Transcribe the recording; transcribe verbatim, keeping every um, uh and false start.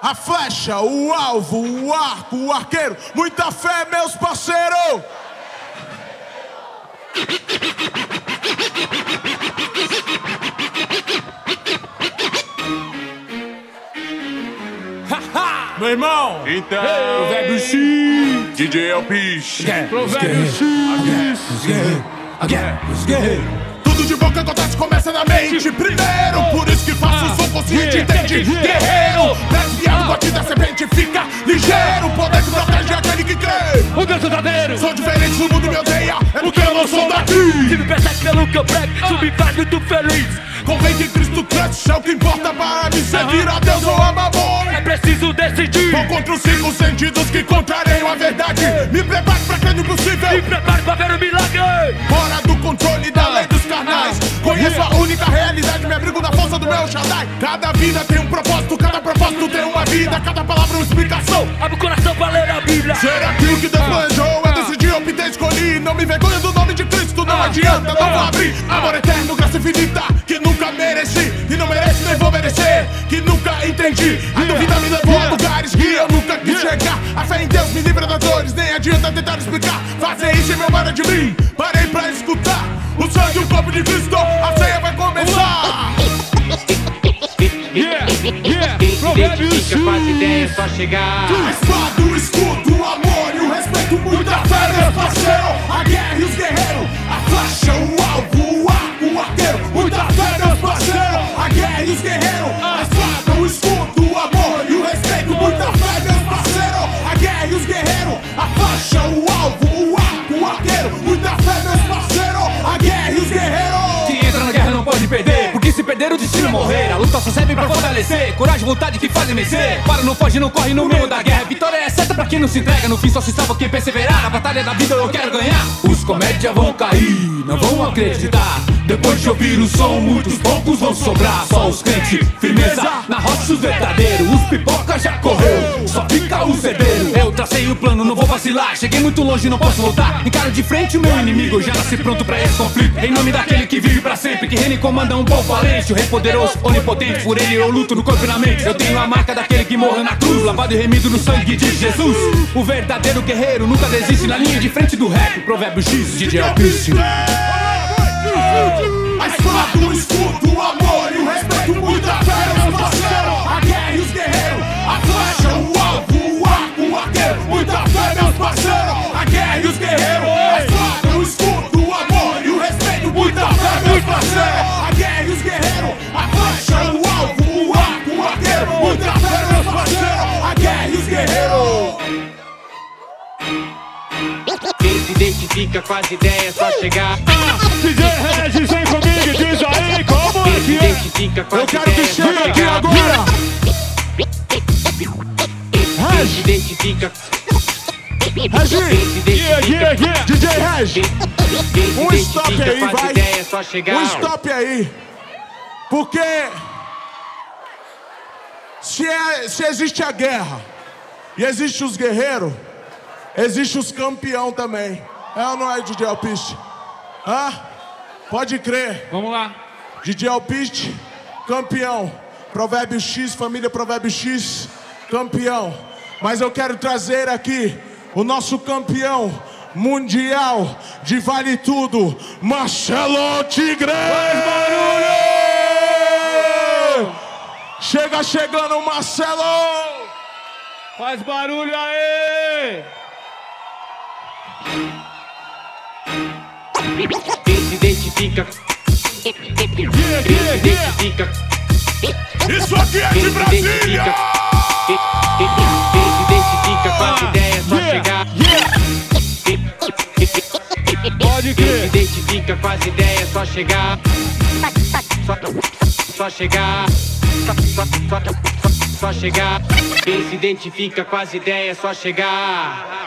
a flecha, o alvo, o arco, o arqueiro. Muita fé, meus parceiros. Meu irmão, então, Provérbio X, D J Alpiste, Provérbio X, tudo de bom que acontece começa na mente primeiro, por isso que faço o som consciente, entende? Guerreiro, desviado, batida, serpente, fica ligeiro. Poder que protege aquele que crê. O Deus verdadeiro. Sou diferente, o mundo me odeia, é porque eu não sou daqui. Se me persegue pelo que eu prego, isso me faz muito feliz. Convém que Cristo cresce, é o que importa para mim. Servir a Deus ou a mamon. É preciso decidir. Vou contra os cinco sentidos que contrariam a verdade. Me prepare pra crer no impossível. Me prepare pra ver o milagre. Fora do controle da lei dos carnais. Conheço a única realidade, me abrigo na força do meu Shaddai. Cada vida tem um propósito, cada propósito tem uma vida. Cada palavra uma explicação. Abre o coração pra ler a Bíblia. Ser aquilo que Deus planejou, eu decidi, optei, escolhi. Não me vergonho do nome de Cristo, não adianta, não vou abrir. Amor eterno, graça infinita, que nunca mereci. E não mereço, nem vou merecer, que nunca entendi. A dúvida me levou a lugares que eu nunca quis chegar. A fé em Deus me livra das dores, nem adianta tentar explicar. Fazer isso em memória de mim, parei pra escutar. O sangue e o corpo de Cristo, a ceia vai começar. Yeah, yeah, Provérbio X. Fica com as ideias, só chegar. A espada, o escudo, o amor e o respeito, muita fé, meus parceiros. A guerra e os guerreiros, a flecha, o alvo, o arco, o arqueiro. Muita fé, meus parceiros. A guerra e os guerreiros, a espada, o escudo, o amor e o respeito, muita fé, meus parceiros. A guerra e os guerreiros, a flecha, o alvo, o arco, o arqueiro. Muita fé, meus parceiros. A guerra e os guerreiros. Quem entra na guerra não pode perder, porque se perder o destino morrer. A luta só serve pra fortalecer, coragem e vontade que fazem vencer. Para, não foge, não corre no meio da guerra. Vitória é certa pra quem não se entrega, no fim só se salva quem perseverar. Na batalha da vida eu quero ganhar. Os comédia vão cair, não vão acreditar. Depois de ouvir o som, muitos poucos vão sobrar. Só os crentes, firmeza na rocha, os verdadeiros. Os pipoca já correu, só fica o herdeiro. Eu tracei o plano, não vou vacilar. Cheguei muito longe, não posso voltar. Encaro de frente o meu inimigo, eu já nasci pronto pra esse conflito. Em nome daquele que vive pra sempre, que reina e comanda um povo valente. O rei poderoso, onipotente, por ele eu luto no corpo e na mente. Eu tenho a marca daquele que morreu na cruz, lavado e remido no sangue de Jesus. O verdadeiro guerreiro nunca desiste, na linha de frente do rap. Provérbio X, D J Alpiste. A espada, o escudo, o amor e o respeito, muita fé, meus parceiros. A guerra e os guerreiros, a flecha, o alvo, o arco, o arqueiro. Muita fé, meus parceiros. A guerra e os guerreiros, a espada, o escudo, o amor e o respeito, muita fé, meus parceiros. A guerra e os guerreiros, a flecha, o alvo, o arco, o arqueiro. Muita fé, meus parceiros. A guerra e os guerreiros. Quem se identifica com as ideias, só chegar. D J Regis, vem comigo e diz aí como Quem é se que é. identifica com Eu as quero que ideias, só chegue aqui chegar. agora. Quem se identifica. Regi, Quem se Yeah, identifica. yeah, yeah. D J Regi, Quem se um stop identifica aí, com as vai. ideias, só chegar. Um stop aí. Porque se, é, se existe a guerra e existe os guerreiros, existe os campeão também. É ou não é, D J Alpiste? Hã? Pode crer. Vamos lá. D J Alpiste, campeão. Provérbio X, família Provérbio X, campeão. Mas eu quero trazer aqui o nosso campeão mundial de Vale Tudo, Marcelo Tigre! Faz barulho! Chega chegando, Marcelo! Faz barulho aí! Quem se identifica. Quem se identifica. Isso aqui é Quem de se Brasília! identifica. Quem, quem, quem se identifica com as ideias, só Yeah, chegar. Pode Quem se crer. identifica com as ideias, só chegar. Só, só chegar. Só, só, só, só, só chegar. Quem se identifica com as ideias, só chegar.